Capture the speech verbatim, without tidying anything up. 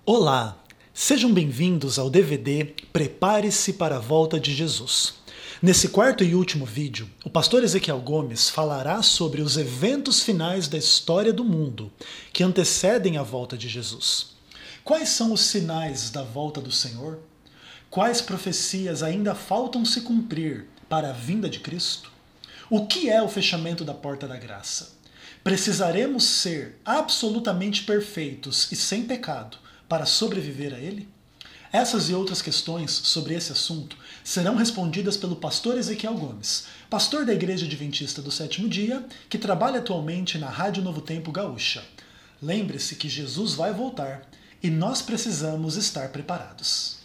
Olá, sejam bem-vindos ao D V D Prepare-se para a Volta de Jesus. Nesse quarto e último vídeo, o pastor Ezequiel Gomes falará sobre os eventos finais da história do mundo que antecedem a volta de Jesus. Quais são os sinais da volta do Senhor? Quais profecias ainda faltam se cumprir para a vinda de Cristo? O que é o fechamento da porta da graça? Precisaremos ser absolutamente perfeitos e sem pecado para sobreviver a ele? Essas e outras questões sobre esse assunto serão respondidas pelo pastor Ezequiel Gomes, pastor da Igreja Adventista do Sétimo Dia, que trabalha atualmente na Rádio Novo Tempo Gaúcha. Lembre-se que Jesus vai voltar e nós precisamos estar preparados.